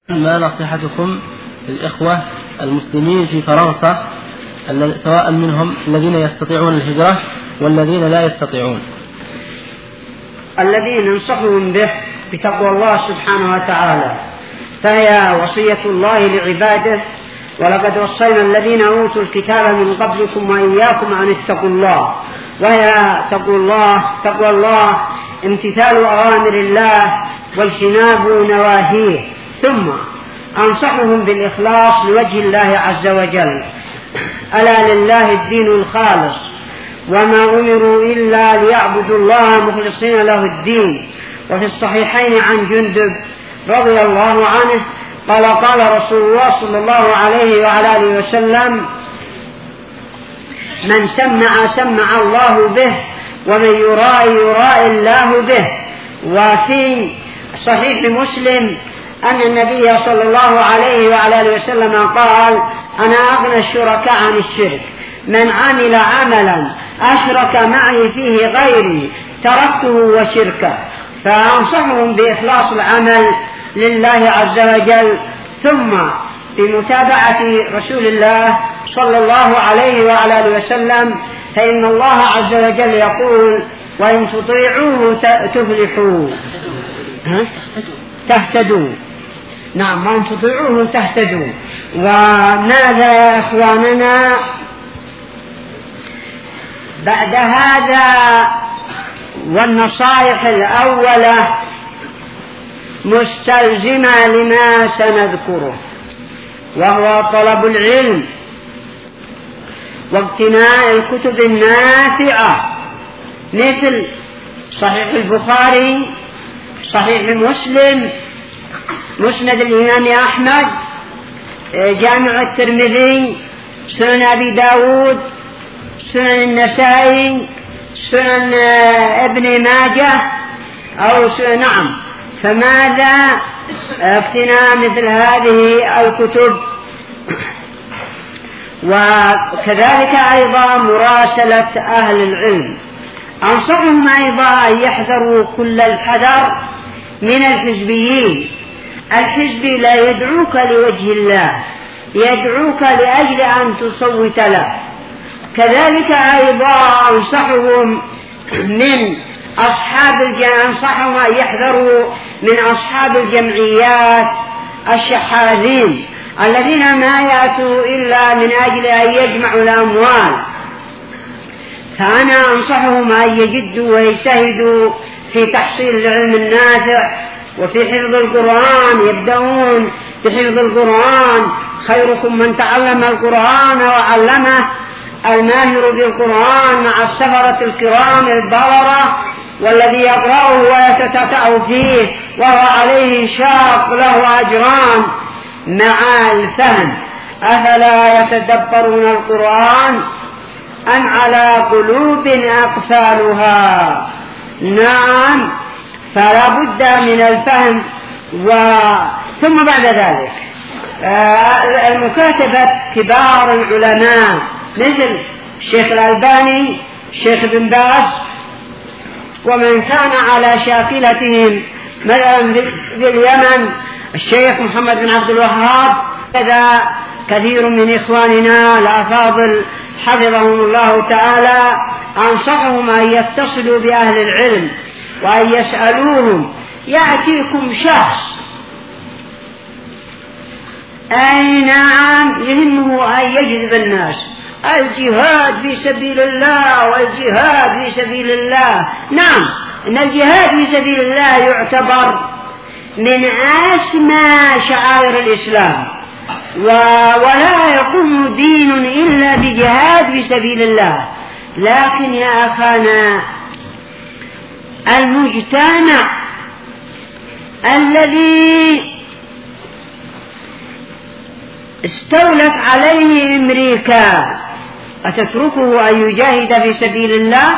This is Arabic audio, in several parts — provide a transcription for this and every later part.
ما نصيحتكم للإخوة المسلمين في فرنسا سواء منهم الذين يستطيعون الهجرة والذين لا يستطيعون؟ الذين ننصحهم به بتقوى الله سبحانه وتعالى، فهي وصية الله لعباده: ولقد وصينا الذين أوتوا الكتاب من قبلكم وإياكم أن اتقوا الله. وهي تقوى الله امتثال أوامر الله واجتناب نواهيه. ثم أنصحهم بالإخلاص لوجه الله عز وجل. ألا لله الدين الخالص، وما أمروا إلا ليعبدوا الله مخلصين له الدين. وفي الصحيحين عن جندب رضي الله عنه قال: قال رسول الله صلى الله عليه وعلى آله وسلم: من سمع الله به، ومن يرائي الله به. وفي صحيح مسلم أن النبي صلى الله عليه وعلى آله وسلم قال: أنا أغنى الشركاء عن الشرك، من عمل عملا أشرك معي فيه غيري تركته وشركه. فأنصحهم بإخلاص العمل لله عز وجل، ثم بمتابعة رسول الله صلى الله عليه وعلى آله وسلم، فإن الله عز وجل يقول: وإن تطيعوه تفلحوا تهتدوا. نعم، وإن تطيعوه تهتدوا. وماذا يا إخواننا بعد هذا؟ والنصائح الأولى مستلزمة لما سنذكره، وهو طلب العلم واقتناء الكتب النافعة مثل صحيح البخاري، صحيح مسلم، مسند الإمام أحمد، جامع الترمذي، سنن أبي داود، سنن النسائي، سنن ابن ماجه أو نعم. فماذا اقتناء مثل هذه الكتب؟ وكذلك أيضا مراسلة أهل العلم. أنصحهم أيضا أن يحذروا كل الحذر من الحزبيين. الحزبي لا يدعوك لوجه الله، يدعوك لأجل أن تصوت له. كذلك أيضا أنصحهم أنصحهم أن يحذروا من أصحاب الجمعيات الشحاذين الذين ما يأتوا إلا من أجل أن يجمعوا الأموال. فأنا أنصحهم أن يجدوا ويجتهدوا في تحصيل العلم النافع وفي حفظ القرآن. يبدأون بحفظ القرآن: خيركم من تعلم القرآن وعلمه، الماهر بالقرآن مع السفرة الكرام البررة، والذي يقرأه ويتتعب فيه وهو عليه شاق له أجران مع الفهم. أفلا يتدبرون القرآن أم على قلوب أقفالها؟ نعم، فلا بد من الفهم. ثم بعد ذلك المكاتبة كبار العلماء مثل الشيخ الألباني، الشيخ بن باز، ومن كان على شاكلتهم مثلا في اليمن الشيخ محمد بن عبد الوهاب. كذا كثير من إخواننا الأفاضل حفظهم الله تعالى أنصحهم أن يتصلوا بأهل العلم وأن يسألوهم. يأتيكم شخص أي نعم يهمه أن يجذب الناس: الجهاد في سبيل الله والجهاد في سبيل الله. نعم، إن الجهاد في سبيل الله يعتبر من أسمى شعائر الإسلام، ولا يقوم دين إلا بجهاد في سبيل الله. لكن يا أخانا، المجتمع الذي استولت عليه أمريكا أتتركه أن يجاهد في سبيل الله؟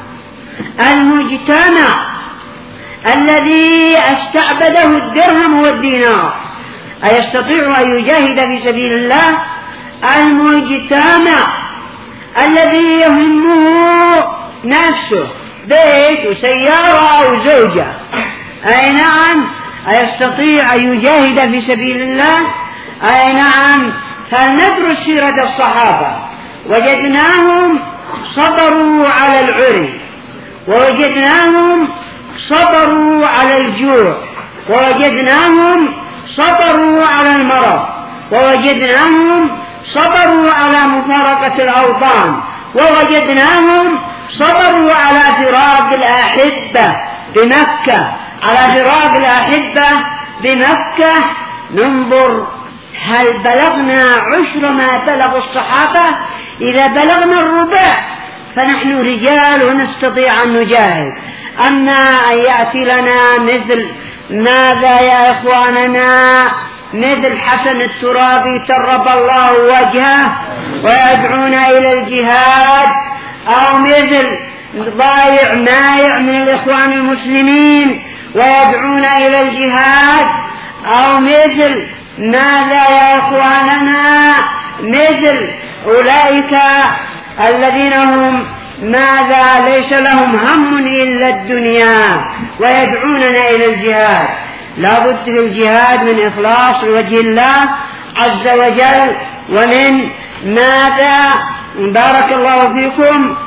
المجتمع الذي استعبده الدرهم والدينار أيستطيع أن يجاهد في سبيل الله؟ المجتمع الذي يهمه نفسه، بيت وسيارة أو زوجة، أي نعم، أيستطيع أن يجاهد في سبيل الله؟ أي نعم. فلندرس سيرة الصحابة، وجدناهم صبروا على العري، ووجدناهم صبروا على الجوع، ووجدناهم صبروا على المرض، ووجدناهم صبروا على مفارقة الأوطان، ووجدناهم صبروا على فراق الأحبة بمكة، على فراق الأحبة بمكة. ننظر هل بلغنا عشر ما بلغ الصحابة؟ إذا بلغنا الربع فنحن رجال ونستطيع أن نجاهد. أما أن يأتي لنا مثل ماذا يا إخواننا، مثل حسن الترابي ترب الله وجهه ويدعون إلى الجهاد، أو مثل ضايع مايع من الإخوان المسلمين ويدعون إلى الجهاد، أو مثل ماذا يا إخواننا، مثل أولئك الذين هم ماذا ليس لهم هم إلا الدنيا ويدعوننا إلى الجهاد. لا بد في الجهاد من إخلاص لوجه الله عز وجل، ومن ماذا بارك الله فيكم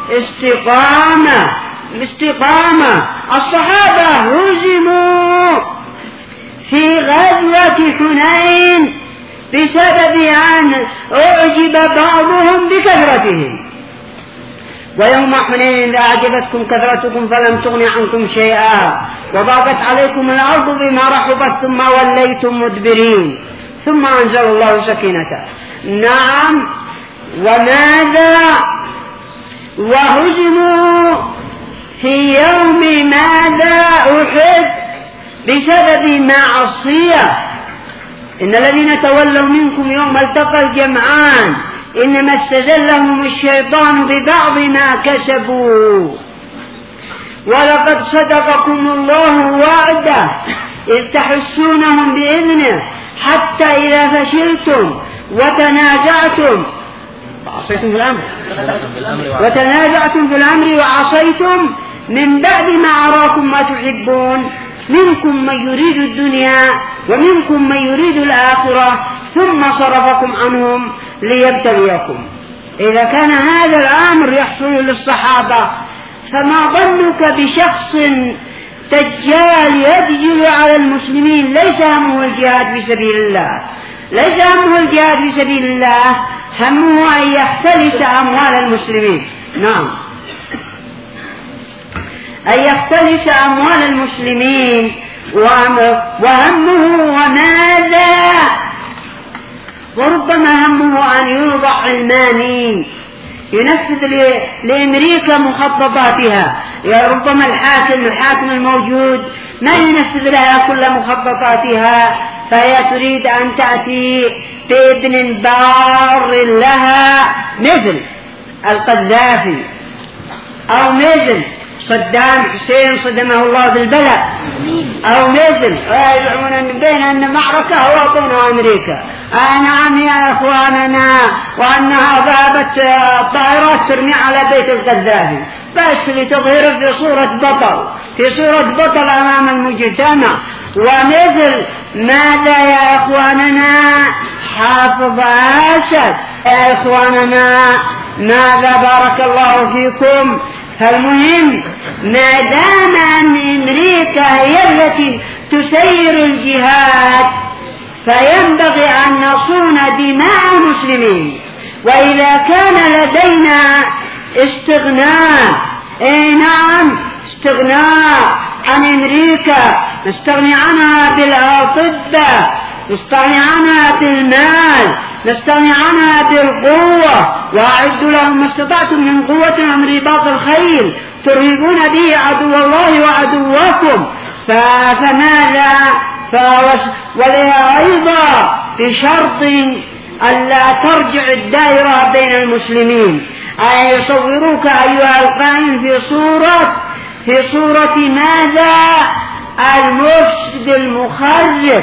استقامة. الصحابة هزموا في غزوة حنين بسبب أن أعجب بعضهم بكثرتهم. ويوم حنين إذا أعجبتكم كثرتكم فلم تغن عنكم شيئا وضاقت عليكم الأرض بما رحبت ثم وليتم مدبرين ثم أنزل الله سكينته. نعم. وماذا؟ وهزموا في يوم ماذا؟ أحد بسبب معصية. إن الذين تولوا منكم يوم التقى الجمعان إنما استزلهم الشيطان ببعض ما كسبوا ولقد صدقكم الله وعده إذ تحسونهم بإذنه حتى إذا فشلتم وتنازعتم في الأمر وعصيتم من بعد ما أراكم ما تحبون منكم من يريد الدنيا ومنكم من يريد الآخرة ثم صرفكم عنهم ليبتليكم. إذا كان هذا الأمر يحصل للصحابة فما ظنك بشخص دجال يدجل على المسلمين ليس همه الجهاد في سبيل الله، ليس همه الجهاد في سبيل الله، همه أن يختلس أموال المسلمين. نعم، أن يختلس أموال المسلمين، وهمه وماذا؟ وربما همه أن يوضع علماني ينفذ لأمريكا مخططاتها. ربما الحاكم الموجود ما ينفذ لها كل مخططاتها، فهي تريد أن تأتي بابن بار لها مثل القذافي أو مثل صدام حسين صدمه الله بالبلاء، أو مثل يزعمون من بين أن معركة هو بين أمريكا. نعم يا إخواننا، وأنها ذهبت الطائرات ترمي على بيت القذافي بس لتظهر في صورة بطل أمام المجتمع. ومثل ماذا يا إخواننا؟ حافظ أسد. يا إخواننا ماذا بارك الله فيكم؟ فالمهم ما دام أن أمريكا هي التي تسير الجهاد فينبغي أن نصون دماء المسلمين. وإذا كان لدينا استغناء، نعم، استغناء عن أمريكا، نستغني عنها بالأطباء، نستغني عنها بالمال، نستغني عنها بالقوة، وأعدوا لهم ما استطعتم من قوة ومن رباط الخيل ترهبون به عدو الله وعدوكم. فماذا؟ ولها أيضا بشرط ألا ترجع الدائرة بين المسلمين، أي يصوروك أيها القائم في صورة ماذا؟ المفسد المخرب،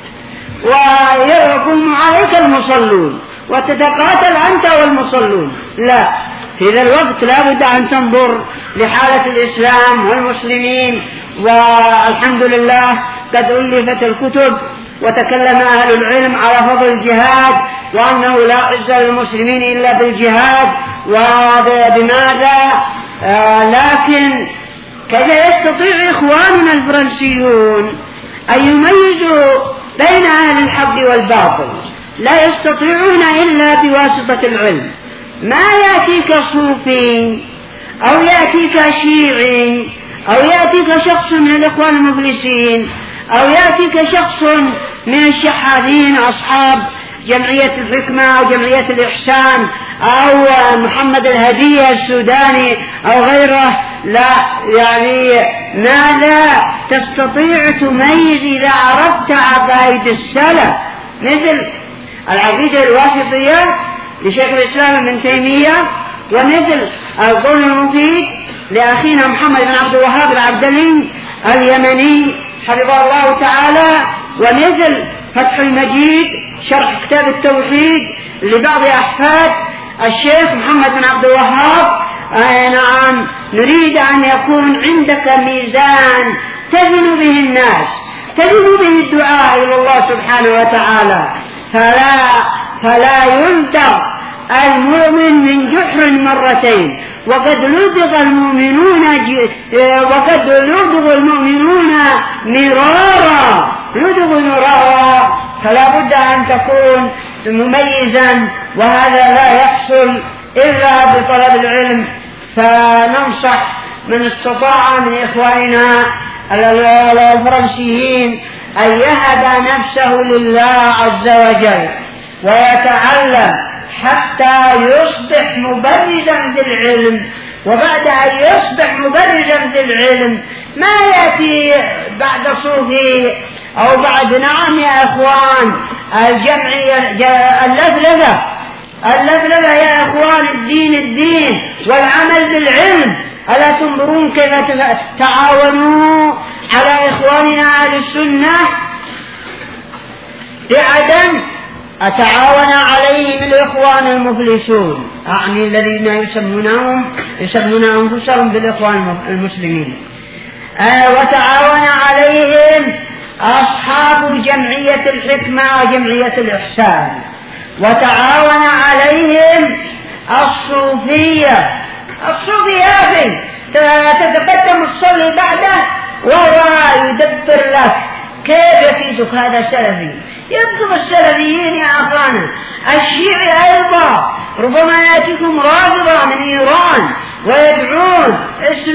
ويقوم عليك المصلون وتتقاتل أنت والمصلون. لا، في ذا الوقت لا بد أن تنظر لحالة الإسلام والمسلمين. والحمد لله قد ألفت الكتب وتكلم أهل العلم على فضل الجهاد وأنه لا عز للمسلمين إلا بالجهاد. وبماذا؟ لكن كيف يستطيع إخواننا الفرنسيون أن يميزوا بين أهل الحق والباطل؟ لا يستطيعون إلا بواسطة العلم. ما يأتيك صوفي أو يأتيك شيعي أو يأتيك شخص من الإخوان المفلسين أو يأتيك شخص من الشحاذين أصحاب جمعية الحكمة أو جمعية الإحسان أو محمد الهدية السوداني أو غيره، لا يعني ماذا تستطيع تميز إذا عرفت عقائد السلف مثل العقيدة الواسطية لشيخ الإسلام ابن تيمية، ومثل القول المفيد لأخينا محمد بن عبد الوهاب العبدلي اليمني حفظه الله تعالى، ومثل فتح المجيد شرح كتاب التوحيد لبعض أحفاد الشيخ محمد بن عبد الوهاب. نعم، نريد أن يكون عندك ميزان تزن به الناس، تزن به الدعاء إلى الله سبحانه وتعالى، فلا يلدغ المؤمن من جحر مرتين، وقد لدغ المؤمنون مرارا، فلا بد أن تكون مميزا، وهذا لا يحصل إلا بطلب العلم. فننصح من استطاع من إخواننا الفرنسيين أن يهب نفسه لله عز وجل ويتعلم حتى يصبح مبرزا بالعلم، وبعد أن يصبح مبرزا بالعلم ما يأتي بعد صوفي أو بعد. نعم يا أخوان، اللفلفة يا أخوان، الدين والعمل بالعلم. ألا تنظرون كيف تعاونوا على إخواننا أهل السنة بعدم أتعاون عليهم الإخوان المفلسون، أعني الذين يسمون أنفسهم بالإخوان المسلمين، وتعاون عليهم أصحاب جمعية الحكمة وجمعية الإحسان، وتعاون عليهم الصوفية تتقدم الصلي بعده وهو يدبر لك كيف يفيدك هذا سلفي. يبقى السلفيين يا أخوانا، الشيعي أيضا ربما يأتيكم رافضة من إيران ويدعون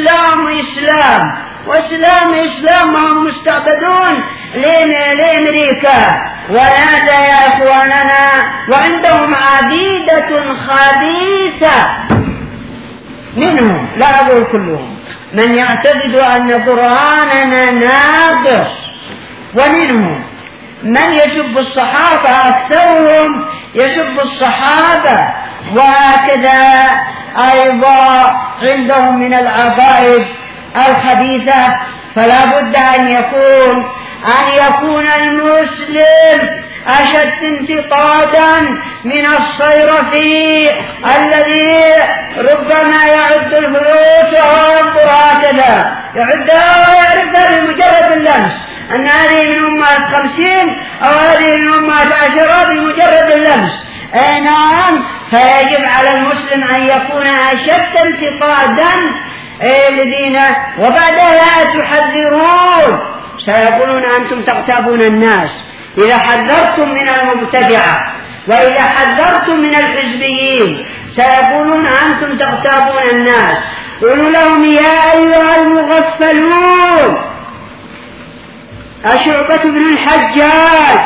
إسلام وهم مستعبدون لأمريكا وهذا يا أخواننا، وعندهم عقيدة خبيثة. منهم، لا أقول كلهم، من يعتقد أن قرآننا ناقص، ومنهم من يسب الصحابة، أكثرهم يسب الصحابة، وهكذا أيضا عندهم من العقائد الخبيثة. فلا بد أن يكون المسلم أشد انتقادا من الصيرفي الذي ربما يعد الفلوس وينظر هكذا، يعدها ويعرفها بمجرد اللمس، أن هذه من أمة 50 أو هذه من أمة 10 بمجرد اللمس. نعم، فيجب على المسلم أن يكون أشد انتقادا لدينه. وبعدها تحذرون، سيقولون أنتم تغتابون الناس إذا حذرتم من المبتدعة، وإذا حذرتم من الحزبيين سيقولون أنتم تغتابون الناس. قولوا لهم يا أيها المغفلون، شعبة بن الحجاج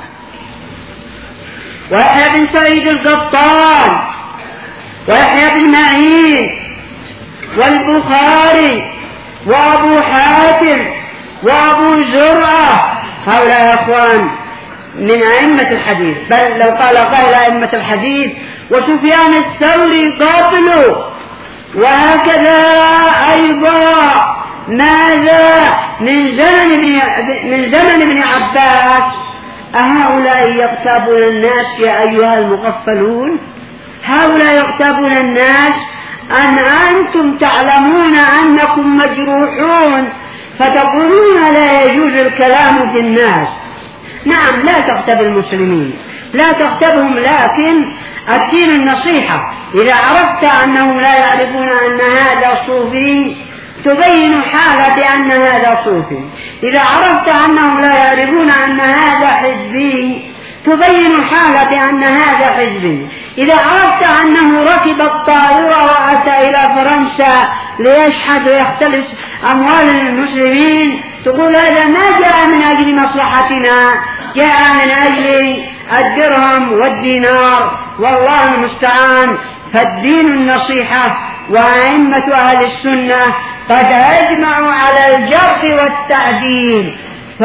ويحيى بن سعيد القطان ويحيى بن معين والبخاري وأبو حاتم وأبو زرعة، هؤلاء يا أخوان من أئمة الحديث، بل لو قال قائل أئمة الحديث، وسفيان الثوري قابله، وهكذا أيضا ماذا من زمن ابن عباس. أهؤلاء يغتابون الناس يا أيها المغفلون؟ هؤلاء يغتابون الناس أن أنتم تعلمون أنكم مجروحون فتقولون لا يجوز الكلام في الناس. نعم، لا تغتب المسلمين، لا تغتبهم، لكن الدين النصيحة. إذا عرفت أنهم لا يعرفون أن هذا صوفي تبين حالة أن هذا صوفي. إذا عرفت أنهم لا يعرفون أن هذا حزبي تبين حالة أن هذا حزبي. إذا عرفت أنه ركب الطائرة وأتى إلى فرنسا ليشحذ ويختلس أموال المسلمين تقول هذا ما جاء من أجل مصلحتنا، جاء من أجل الدرهم والدينار، والله المستعان. فالدين النصيحة، وأئمة أهل السنة قد أجمعوا على الجرح والتعديل.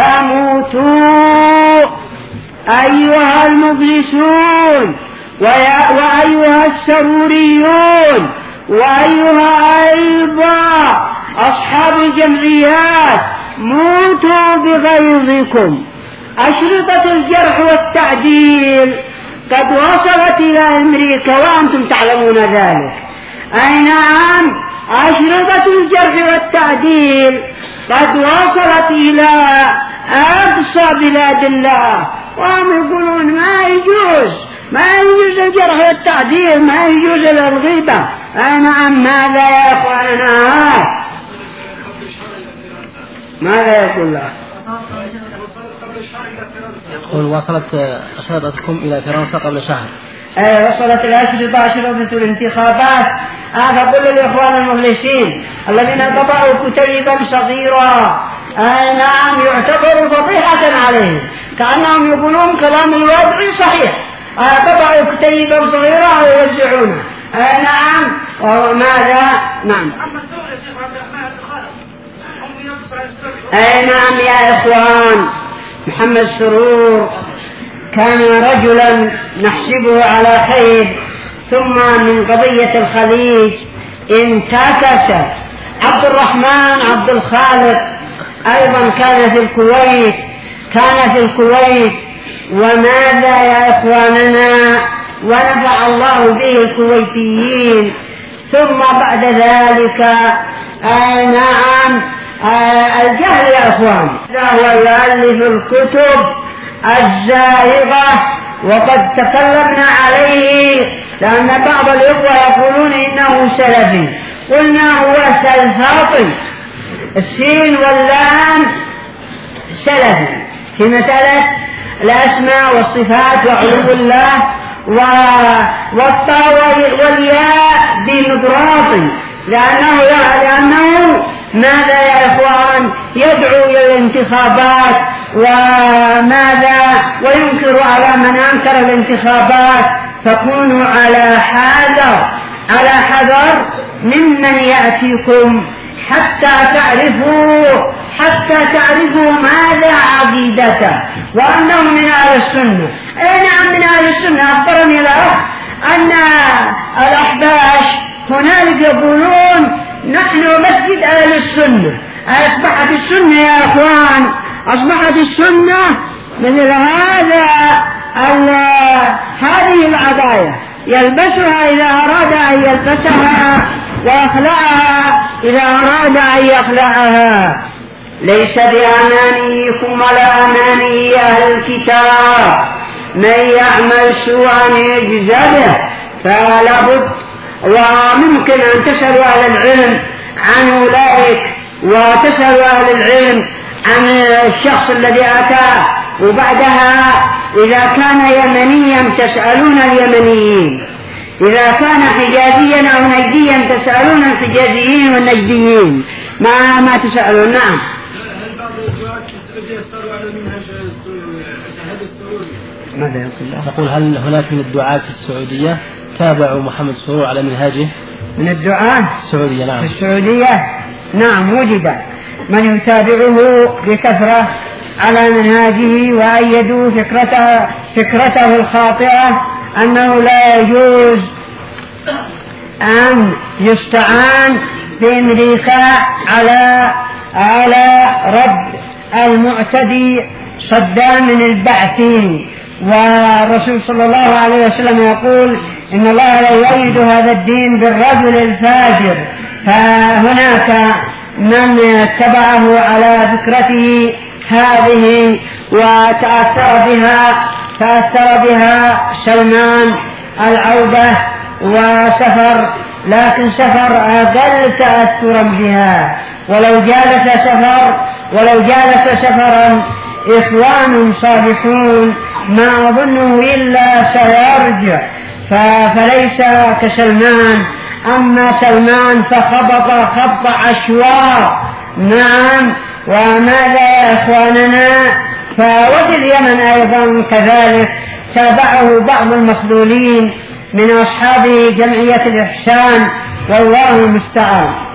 فموتوا أيها المبلسون، وأيها السروريون، وأيها أيضا أصحاب الجمعيات، موتوا بغيظكم. أشرطة الجرح والتعديل قد وصلت إلى أمريكا وأنتم تعلمون ذلك. أي نعم، أشرطة الجرح والتعديل قد وصلت إلى أقصى بلاد الله، وهم يقولون ما يجوز الجرح والتعديل، ما يجوز الغيبة. أي نعم، ماذا يا أخواننا؟ ماذا يقول الله؟ يقول وصلت أشرطتكم إلى فرنسا قبل شهر. وصلت الأشرطة، أشرطة الانتخابات. فقل للإخوان المخلصين الذين قطعوا كتيبا صغيرا، نعم، يعتبر فضيحة عليهم، كأنهم يقولون كلام الوضع صحيح. قطعوا كتيبا صغيرا ويوزعونه. نعم، وماذا؟ نعم. نعم يا إخوان، محمد سرور كان رجلا نحسبه على خير، ثم من قضية الخليج انتكس. عبد الرحمن عبد الخالق أيضا كان في الكويت. وماذا يا إخواننا؟ ونفع الله به الكويتيين. ثم بعد ذلك نعم، الجهل يا إخوان، هو يؤلف الكتب الزائغة، وقد تكلمنا عليه، لأن بعض الإخوة يقولون إنه سلفي. قلنا هو سلفاطي، السين واللام سلفي في مسألة الأسماء والصفات وعلو الله، والطاء والياء ديمقراطي، لأنه ماذا يا إخوان؟ يدعو إلى الانتخابات، وماذا وينكر على من أنكر الانتخابات. فكونوا على حذر ممن يأتيكم حتى تعرفوا ماذا عقيدته، وأنه من أهل السنة. نعم، من أهل السنة. أخبرني الأخ أن الأحباش هنالك يقولون نحن مسجد أهل السنة. أصبحت السنة يا أخوان، أصبحت السنة مثل هذه العباية يلبسها إذا أراد أن يلبسها، ويخلعها إذا أراد أن يخلعها. ليس بأمانيكم ولا أماني أهل الكتاب، من يعمل سوءا يجزى به. فلا بد، وممكن أن تسألوا أهل العلم عن أولئك، وتسألوا أهل العلم عن الشخص الذي أتى، وبعدها إذا كان يمنيا تسألون اليمنيين، إذا كان حجازيا أو نجديا تسألون الحجازيين والنجديين، ما تسألون. نعم. ماذا يقول؟ هل هناك من الدعاة في السعودية تابعوا محمد سرور على منهاجه؟ من الدعاة السعودية؟ نعم، في السعودية نعم، وجد من يتابعه بكثرة على منهاجه، وأيدوا فكرته الخاطئة أنه لا يجوز أن يستعان بأمريكا على رد المعتدي صدام البعثي. والرسول صلى الله عليه وسلم يقول إن الله لا يؤيد هذا الدين بالرجل الفاجر. فهناك من اتبعه على فكرته هذه وتأثر بها سلمان العودة وسفر، لكن سفر أقل تأثرا بها. ولو جالس سفرا إخوان صالحون ما أظنه إلا سيرجع، فليس كسلمان. أما سلمان فخبط خبط عشواء. نعم. وماذا يا إخواننا؟ فوفي اليمن أيضا كذلك تابعه بعض المخذولين من أصحاب جمعية الإحسان، والله المستعان.